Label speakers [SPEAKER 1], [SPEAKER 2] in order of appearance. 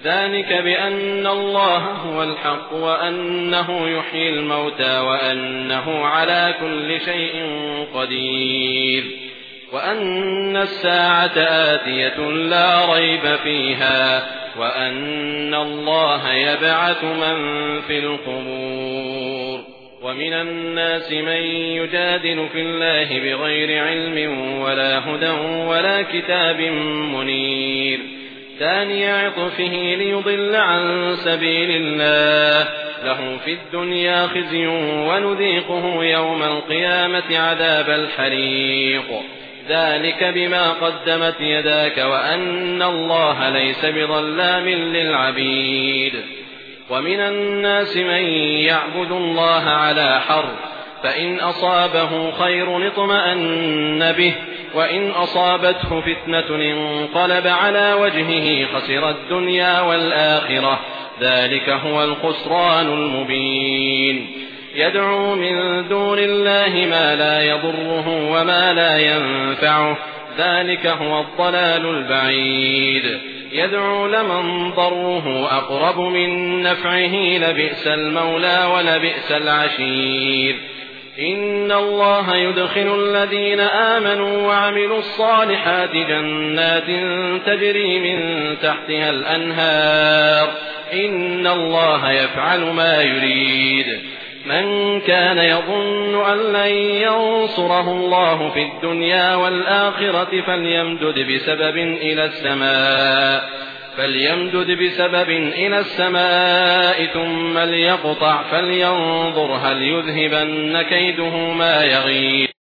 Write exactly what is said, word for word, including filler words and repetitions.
[SPEAKER 1] ذلك بأن الله هو الحق وأنه يحيي الموتى وأنه على كل شيء قدير وأن الساعة آتية لا ريب فيها وأن الله يبعث من في القبور. ومن الناس من يجادل في الله بغير علم ولا هدى ولا كتاب منير ثاني عطفه ليضل عن سبيل الله له في الدنيا خزي ونذيقه يوم القيامة عذاب الحريق ذلك بما قدمت يداك وأن الله ليس بظلام للعبيد. ومن الناس من يعبد الله على حرف فإن أصابه خير اطمأن به وإن أصابته فتنة انقلب على وجهه خسر الدنيا والآخرة ذلك هو الخسران المبين. يدعو من دون الله ما لا يضره وما لا ينفعه ذلك هو الضلال البعيد. يدعو لمن ضره أقرب من نفعه لبئس المولى ولبئس العشير. إن الله يدخل الذين آمنوا وعملوا الصالحات جنات تجري من تحتها الأنهار إن الله يفعل ما يريد. من كان يظن أن لن ينصره الله في الدنيا والآخرة فليمدد بسبب إلى السماء فليمدد بسبب إلى السماء ثم ليقطع فلينظر هل يذهبن كيده ما يغيظ.